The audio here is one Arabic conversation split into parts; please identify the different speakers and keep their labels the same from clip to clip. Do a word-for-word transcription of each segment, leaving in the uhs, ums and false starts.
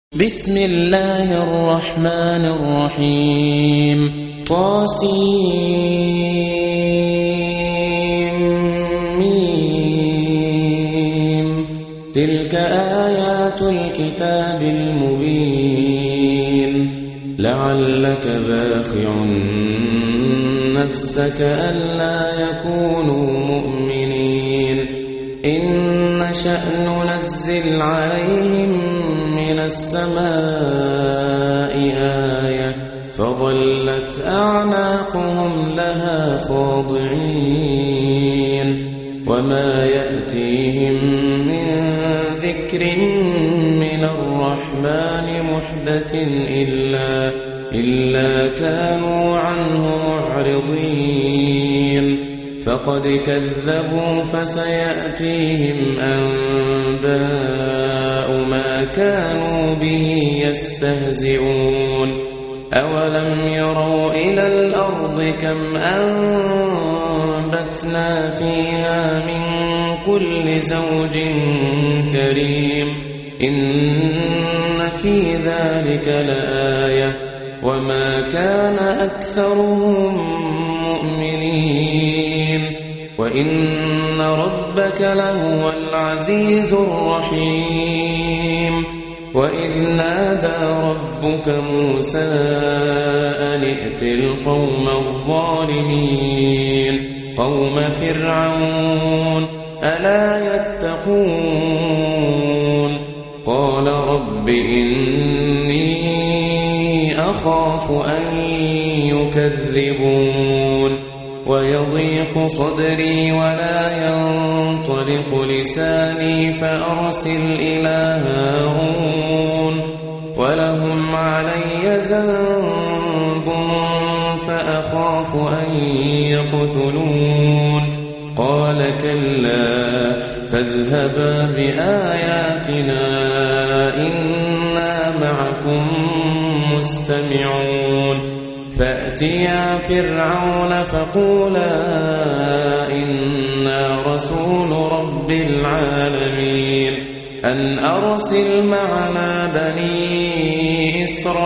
Speaker 1: بسم الله الرحمن الرحيم طاسيم تلك آيات الكتاب المبين لعلك باخع نفسك ألا يكونوا مؤمنين إن نشأ ننزل عليهم من السماء آية فظلت أعناقهم لها خاضعين وما يأتيهم من ذكر من الرحمن محدث إلا, إلا كانوا عنه معرضين فقد كذبوا فسيأتيهم أنباء ما كانوا به يستهزئون أولم يروا إلى الأرض كم أنبتنا فيها من كل زوج كريم إن في ذلك لآية وما كان أكثرهم مؤمنين وإن ربك لهو العزيز الرحيم وإذ نادى ربك موسى أن ائت القوم الظالمين قوم فرعون ألا يتقون قال رب إني أخاف أن يكذبون ويضيق صدري ولا ينطلق لساني فأرسل إلى هارون ولهم علي ذنب فأخاف أن يقتلون قال كلا فاذهبا بآياتنا إنا معكم مستمعون فأتيا فرعون فقولا إنا رسول رب العالمين أن أرسل معنا بني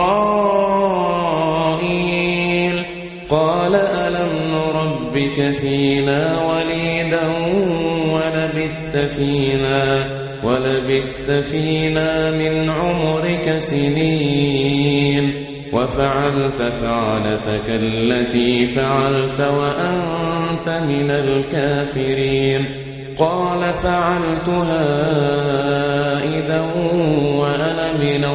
Speaker 1: إسرائيل قال ألم نربك فينا وليدا ولبثت فينا, ولبثت فينا من عمرك سنين وفعلت فعلتك التي فعلت وأنت من الكافرين قال فعلتها إذا وأنا من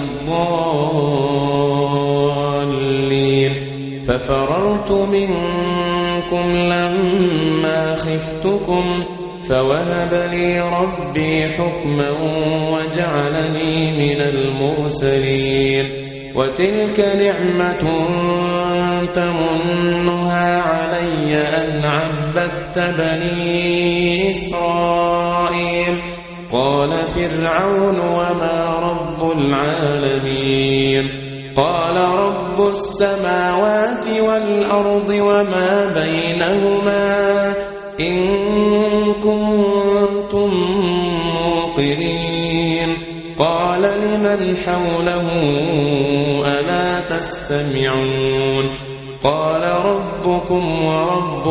Speaker 1: الضالين ففررت منكم لما خفتكم فوهب لي ربي حكما وجعلني من المرسلين وتلك نعمة تمنها علي أن عبدت بني إسرائيل قال فرعون وما رب العالمين قال رب السماوات والأرض وما بينهما إن كنتم موقنين قال لمن حوله ألا تستمعون قال ربكم ورب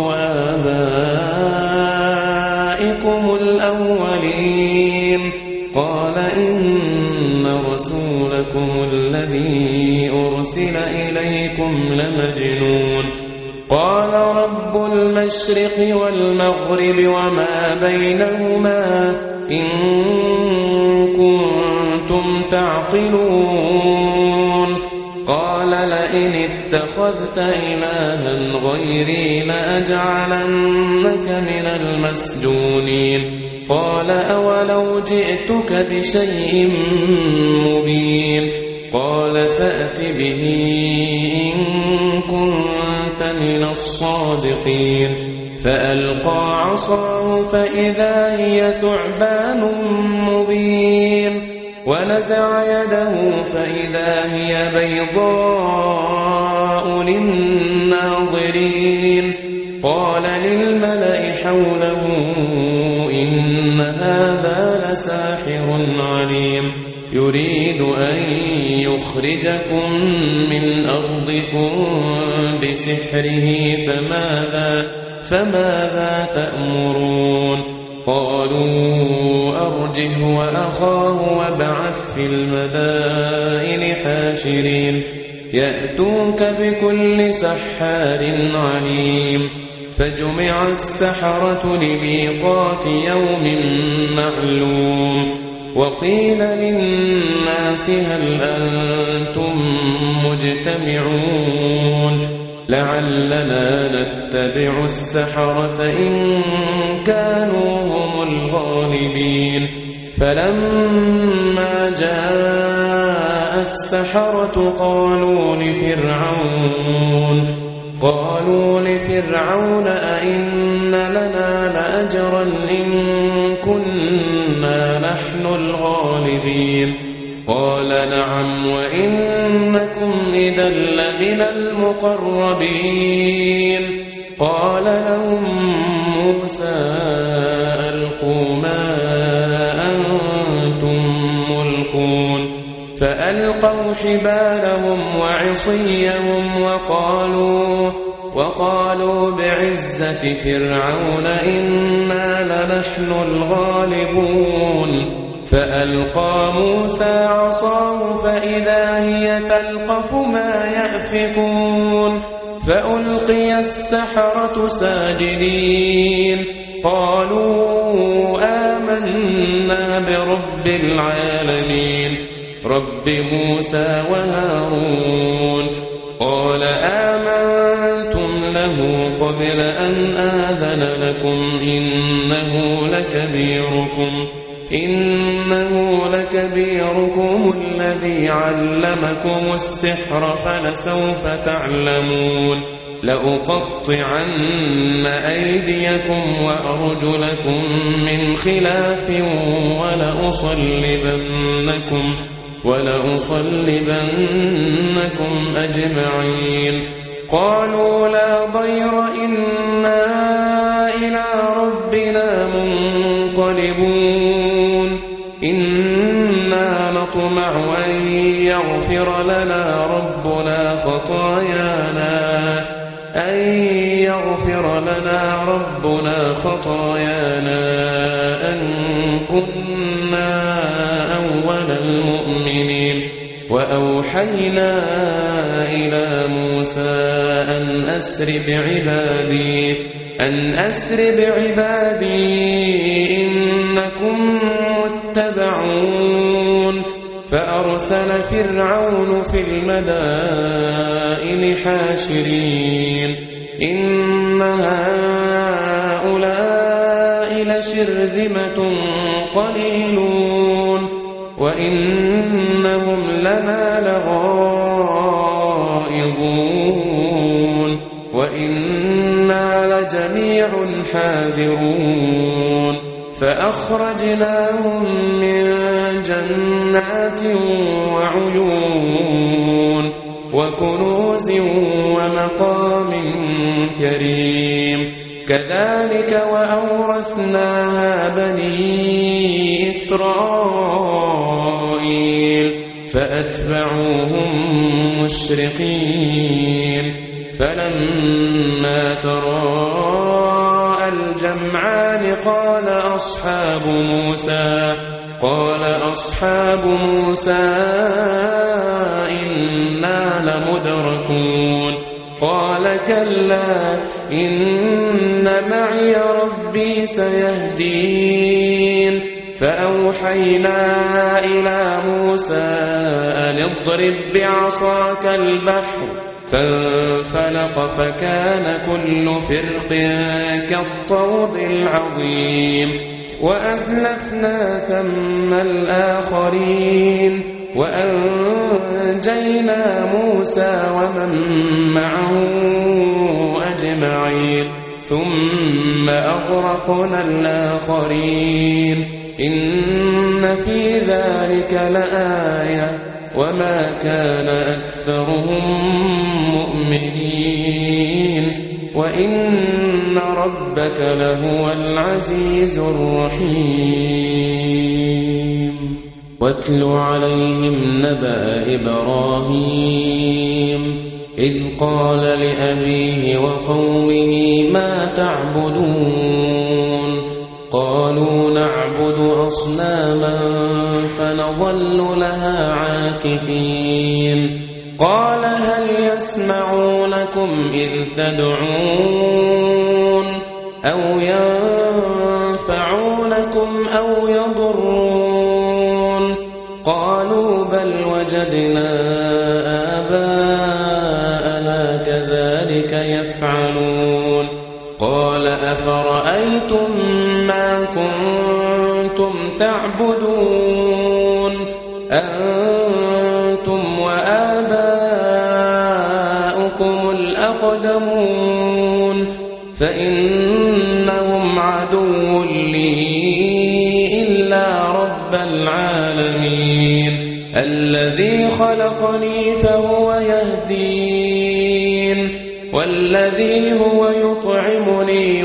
Speaker 1: آبائكم الأولين قال إن رسولكم الذي أرسل إليكم لمجنون قال رب المشرق والمغرب وما بينهما إن كنتم تعقلون قال لئن اتخذت إلها غيري لأجعلنك من المسجونين قال أولو جئتك بشيء مبين قال فأت به إن كنت من الصادقين فألقى عصاه فإذا هي ثعبان مبين ونزع يده فإذا هي بيضاء للناظرين قال للملأ حوله إن هذا لساحر عليم يريد أن يخرجكم من أرضكم بسحره فماذا, فماذا تأمرون قالوا أرجه وأخاه وابعث في المدائن حاشرين يأتوك بكل سحار عليم فجمع السحرة لميقات يوم معلوم وقيل للناس هل أنتم مجتمعون لعلنا نتبع السحرة إن كانوا هم الغالبين فلما جاء السحرة قالوا لفرعون قالوا لفرعون أئن لنا لأجرا إن كنا نحن الغالبين قال نعم وإنكم إذا لمن المقربين قال لهم موسى ألقوا ما أنتم ملقون فألقوا حبالهم وعصيهم وقالوا وقالوا بعزة فرعون إنا لنحن الغالبون فألقى موسى عصاه فإذا هي تلقف ما يأفكون فألقي السحرة ساجدين قالوا آمنا برب العالمين رب موسى وهارون قال آمنتم له قبل أن آذن لكم إنه لكبيركم إنه لكبيركم الذي علمكم السحر فلسوف تعلمون لأقطعن أيديكم وأرجلكم من خلاف ولأصلبنكم ولأصلبنكم أجمعين قالوا لا ضير إنا إلى ربنا منقلبون إنا نطمع أن يغفر لنا ربنا خطايانا أن يغفر لنا ربنا خطايانا أن كنا أول المؤمنين وأوحينا إلى موسى أن أسر بعبادي أن أسر بعبادي إنكم متبعون فأرسل فرعون في المدائن حاشرين إن هؤلاء لشرذمة قليلون وإنهم لنا لغائظون وإنا لجميع حاذرون فأخرجناهم من جنات وعيون وكنوز ومقام كريم كذلك وأورثناها بني إسرائيل فأتبعوهم مشرقين فلما تراءى الجمعان قال أصحاب موسى قال أصحاب موسى إنا لمدركون قال كلا إن معي ربي سيهدين فأوحينا إلى موسى أن اضرب بعصاك البحر فانفلق فكان كل فرق كالطود العظيم وأزلفنا ثم الآخرين وأنجينا موسى ومن معه أجمعين ثم أغرقنا الآخرين إن في ذلك لآية وما كان أكثرهم مؤمنين وإن ربك لهو العزيز الرحيم. واتل عليهم نبأ إبراهيم إذ قال لأبيه وقومه ما تعبدون قالوا نعبد أصناما فنظل لها عاكفين قال هل يسمعونكم إذ تدعون أو ينفعونكم أو يضرون قالوا بل وجدنا آباءنا كذلك يفعلون قال أفرأيتم ما كنتم تعبدون أنتم وآباؤكم الأقدمون فإنهم عدو لي إلا رب العالمين الذي خلقني فهو يهدين والذي هو يطعمني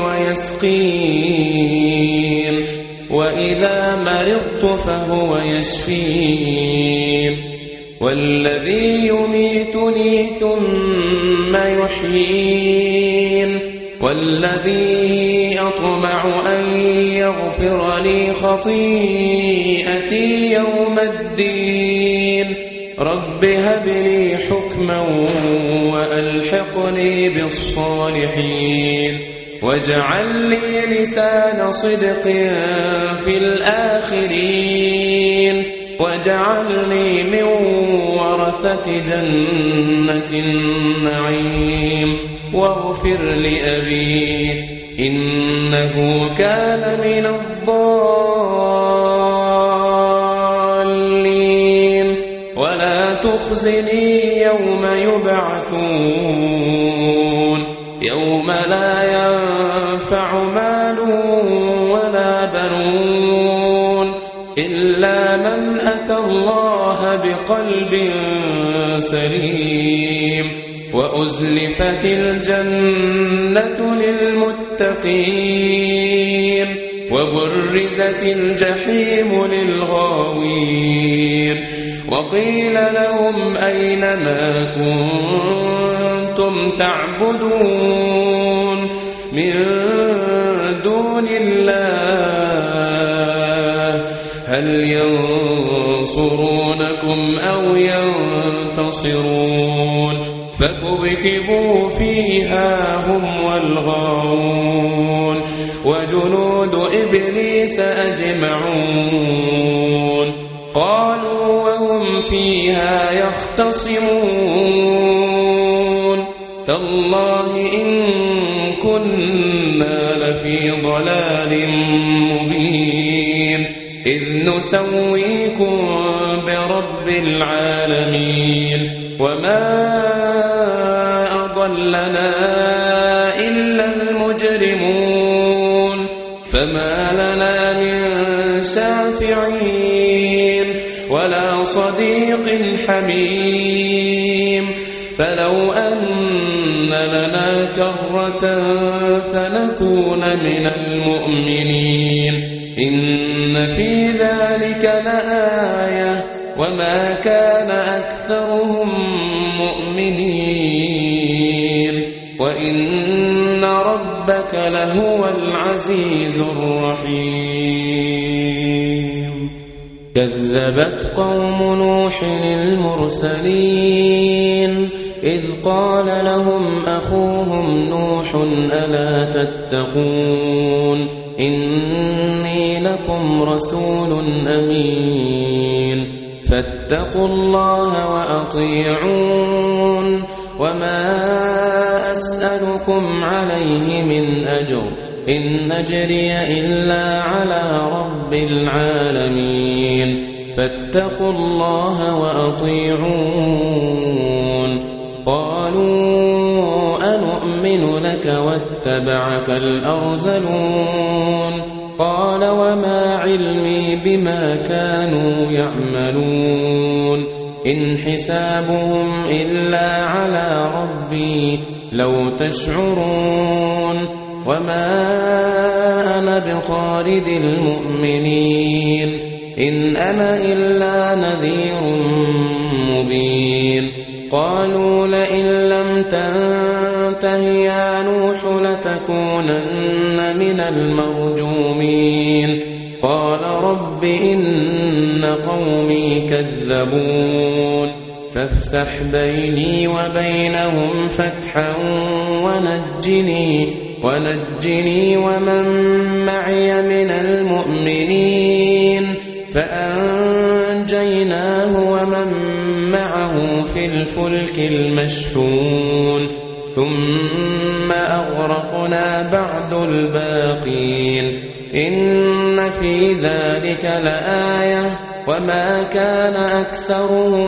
Speaker 1: ويسقين وإذا مرضت فهو يشفين والذي يميتني ثم يحيين والذي أطمع أن يغفر لي خطيئتي يوم الدين رب هب لي حكما وألحقني بالصالحين واجعل لي لسان صدق في الآخرين واجعلني من ورثة جنة النعيم واغفر لأبي إنه كان من الضالين ولا تخزني يوم يبعثون يوم لا ينفع مال ولا بنون إلا من أتى الله بقلب سليم وأزلفت الجنة للمتقين وبرزت الجحيم للغاوين وقيل لهم أين ما كنتم تعبدون من دون الله هل ينصرونكم أو ينتصرون فكبكبوا فيها هم والغاوون وجنود إبليس أجمعون قالوا وهم فيها يختصمون تالله إن كنا لفي ضلال مبين إذ نسويكم برب العالمين وما أضلنا إلا المجرمون فما لنا من شافعين ولا صديق حميم فلو أن لنا كرة فنكون من المؤمنين إن في ذلك لآية وما كان أكثرهم مؤمنين وإن ربك لهو العزيز الرحيم كذبت قوم نوح المرسلين إذ قال لهم أخوهم نوح ألا تتقون إني لكم رسول أمين فاتقوا الله وأطيعون وما أسألكم عليه من أجر إن أجري إلا على رب العالمين فاتقوا الله وأطيعون قالوا أنؤمن لك واتبعك الأرذلون قال وما علمي بما كانوا يعملون إن حسابهم إلا على ربي لو تشعرون وما أنا بطارد المؤمنين إن أنا إلا نذير مبين قالوا لئن لم تنته يا نوح لتكونن من المرجومين قال رب إن قومي كذبون فافتح بيني وبينهم فتحا ونجني ونجني ومن معي من المؤمنين فأنجيناه ومن معه في الفلك المشحون ثم أغرقنا بعد الباقين إن في ذلك لآية وما كان أكثرهم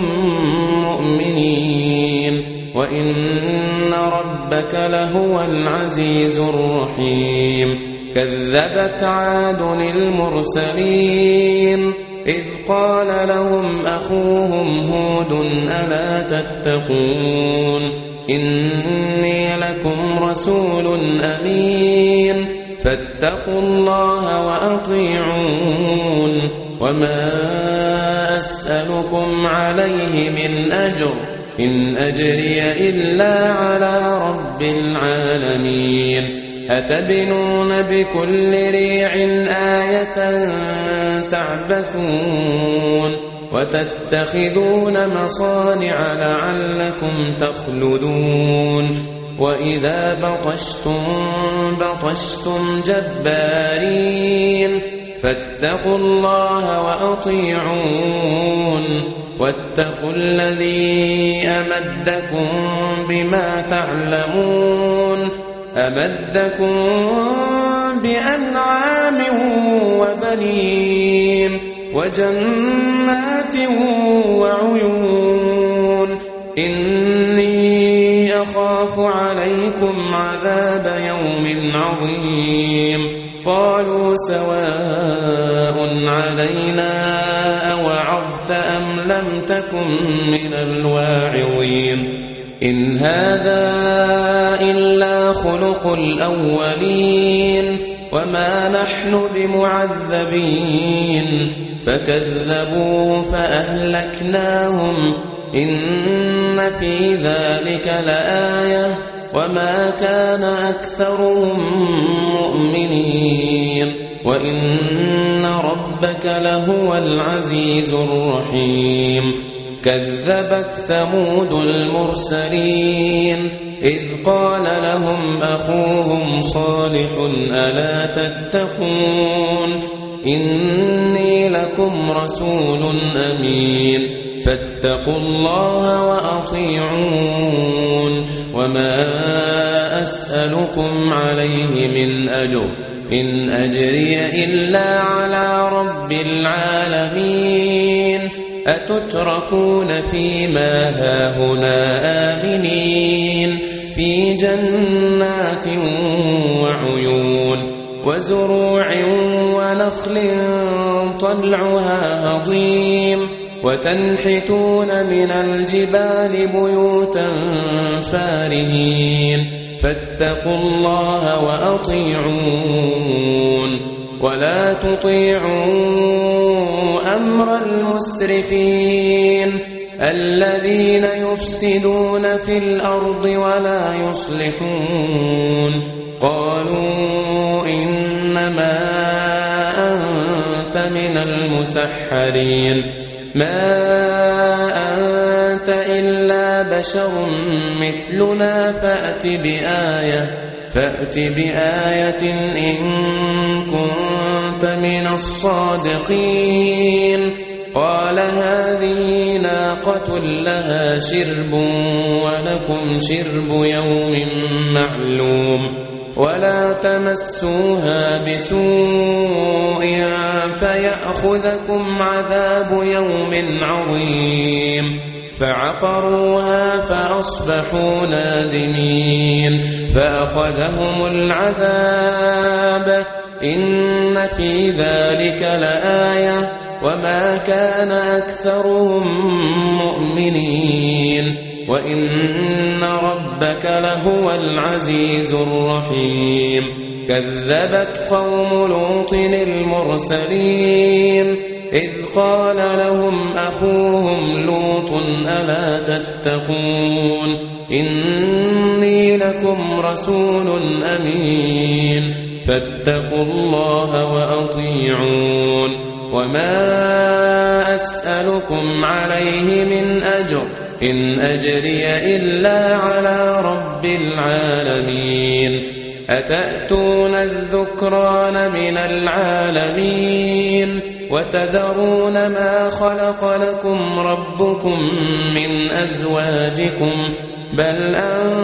Speaker 1: مؤمنين وإن ربك لهو العزيز الرحيم كذبت عاد المرسلين إذ قال لهم أخوهم هود ألا تتقون إني لكم رسول أمين فاتقوا الله وأطيعون وما أسألكم عليه من أجر إن أجري إلا على رب العالمين أتبنون بكل ريع آية تعبثون وتتخذون مصانع لعلكم تخلدون وإذا بطشتم بطشتم جبارين فاتقوا الله وأطيعون واتقوا الذي أمدكم بما تعلمون أمدكم بأنعام وبنين وجنات وعيون إني أخاف عليكم عذاب يوم عظيم قالوا سواء علينا أوعظت أم لم تكن من الواعظين إن هذا إلا خلق الأولين وما نحن بمعذبين فكذبوا فأهلكناهم إن في ذلك لآية وما كان أكثرهم مؤمنين وإن ربك لهو العزيز الرحيم كذبت ثمود المرسلين إذ قال لهم أخوهم صالح ألا تتقون إني لكم رسول أمين فاتقوا الله وأطيعون وما أسألكم عليه من أجر إن أجري إلا على رب العالمين أتتركون فيما هاهنا آمنين في جنات وعيون وزروع ونخل طلعها هضيم وتنحتون من الجبال بيوتا فارهين فاتقوا الله وأطيعون ولا تطيعوا أمر المسرفين الذين يفسدون في الأرض ولا يصلحون قالوا إنما أنت من المسحرين ما أنت إلا بشر مثلنا فأت بآية فأت بآية إن كنت من الصادقين قال هذه ناقة لها شرب ولكم شرب يوم معلوم ولا تمسوها بسوء فيأخذكم عذاب يوم عظيم فعقروها فأصبحوا نادمين فأخذهم العذاب إن في ذلك لآية وما كان أكثرهم مؤمنين وإن ربك لهو العزيز الرحيم كذبت قوم لوط المرسلين إذ قال لهم أخوهم لوط ألا تتقون إني لكم رسول أمين فاتقوا الله وأطيعون وما أسألكم عليه من أجر إن أجري إلا على رب العالمين أتأتون الذكران من العالمين وتذرون ما خلق لكم ربكم من أزواجكم بل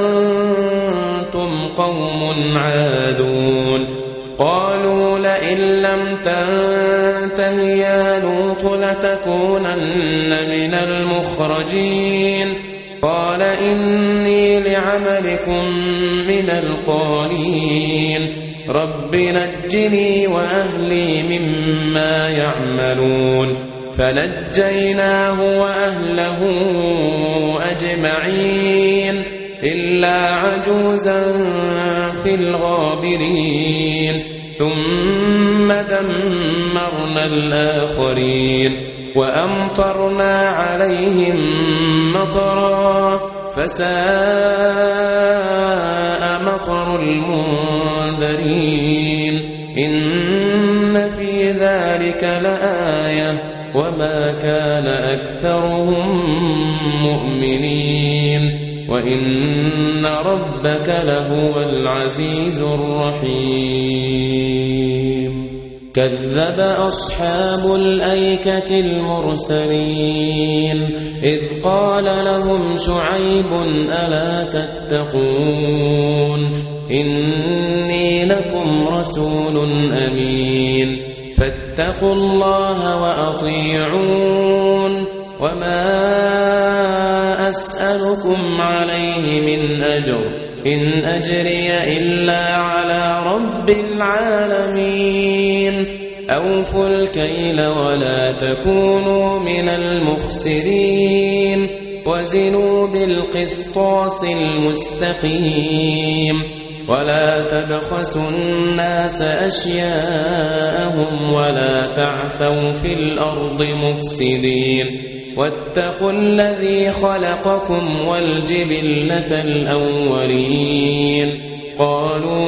Speaker 1: أنتم قوم عادون قالوا لئن لم تنته يا لوط لتكونن من المخرجين قال إني لعملكم من القالين رب نجني وأهلي مما يعملون فنجيناه وأهله أجمعين إلا عجوزا في الغابرين ثم دمرنا الآخرين وأمطرنا عليهم مطرا فساء مطر المنذرين إن في ذلك لآية وما كان أكثرهم مؤمنين وإن ربك لهو العزيز الرحيم كذب أصحاب الأيكة المرسلين إذ قال لهم شعيب ألا تتقون إني لكم رسول أمين فاتقوا الله وأطيعون وما أسألكم عليه من أجر إن أجري إلا على رب العالمين أوفوا الكيل ولا تكونوا من المخسرين وزنوا بالقسطاس المستقيم ولا تبخسوا الناس أشياءهم ولا تعثوا في الأرض مفسدين واتقوا الذي خلقكم والجبلة الأولين قالوا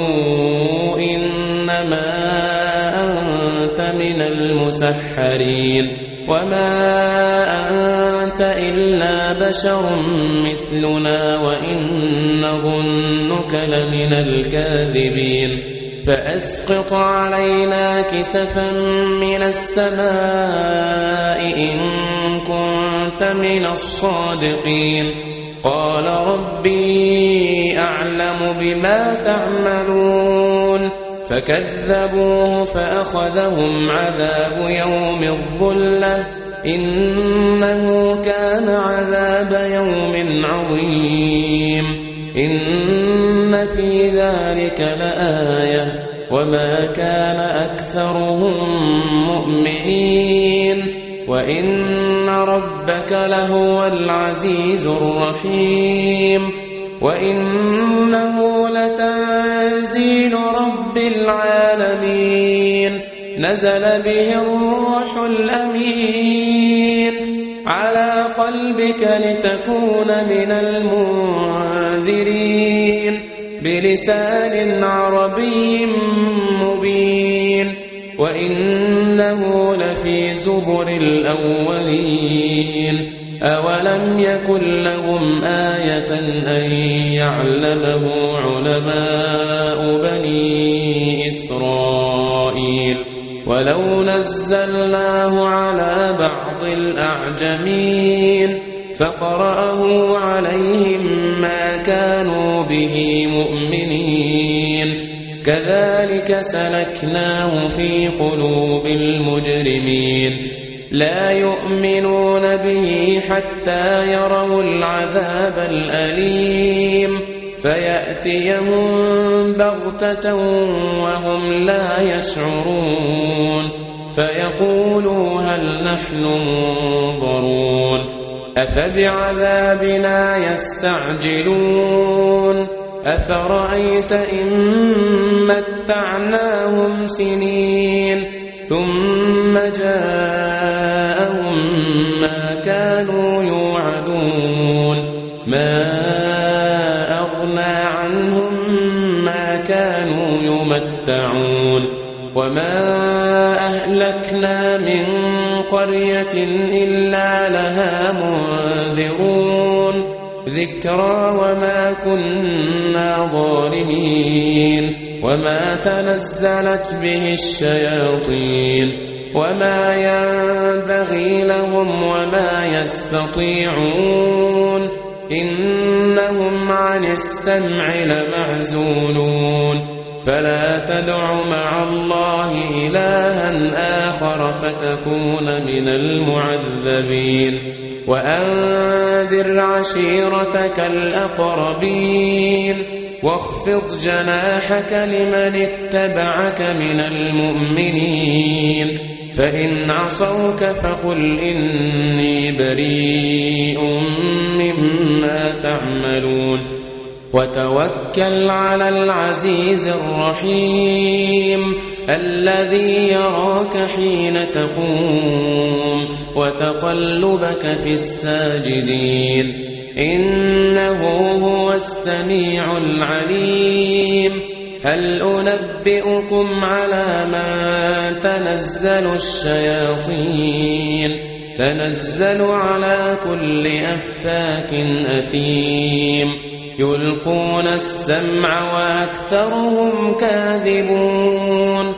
Speaker 1: إنما أنت من المسحرين وما أنت إلا بشر مثلنا وإن نظنك لمن الكاذبين فأسقط علينا كسفا من السماء إن كنت من الصادقين قال ربي أعلم بما تعملون فكذبوه فأخذهم عذاب يوم الظلة إنه كان عذاب يوم عظيم إن في ذلك لآية وما كان أكثرهم مؤمنين وإن ربك لهو العزيز الرحيم وإنه لتنزيل رب العالمين نزل به الروح الأمين على قلبك لتكون من المنذرين بلسان عربي مبين وإنه لفي زبر الأولين أولم يكن لهم آية أن يعلمه علماء بني إسرائيل ولو نزلناه على بعض الأعجمين فقرأه عليهم ما كانوا به مؤمنين كذلك سلكناه في قلوب المجرمين لا يؤمنون به حتى يروا العذاب الأليم فيأتيهم بغتة وهم لا يشعرون فيقولوا هل نحن منظرون أفبعذابنا يستعجلون أفرأيت إن متعناهم سنين ثم جاءهم ما كانوا يوعدون ما أغنى عنهم ما كانوا يمتعون وما أهلكنا من قرية إلا لها منذرون ذكرى وما كنا ظالمين وما تنزلت به الشياطين وما ينبغي لهم وما يستطيعون إنهم عن السمع لمعزولون فلا تدع مع الله إلها آخر فتكون من المعذبين وأنذر عشيرتك الأقربين واخفض جناحك لمن اتبعك من المؤمنين فإن عصوك فقل إني بريء مما تعملون وتوكل على العزيز الرحيم الذي يراك حين تقوم وتقلبك في الساجدين إنه هو السميع العليم هل أنبئكم على من تنزل الشياطين تنزل على كل أفاك أثيم يلقون السمع وأكثرهم كاذبون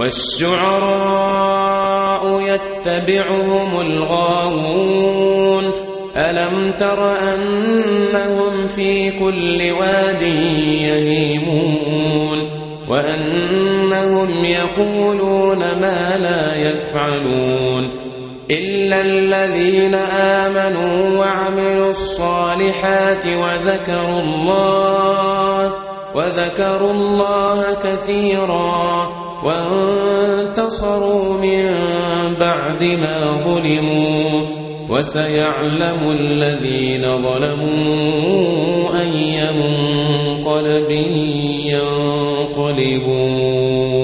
Speaker 1: والشعراء يتبعهم الغاوون ألم تر أنهم في كل واد يهيمون وأنهم يقولون ما لا يفعلون إلا الذين آمنوا وعملوا الصالحات وذكروا الله وذكروا الله كثيرا وانتصروا من بعد ما ظلموا وسيعلم الذين ظلموا أي منقلب ينقلبون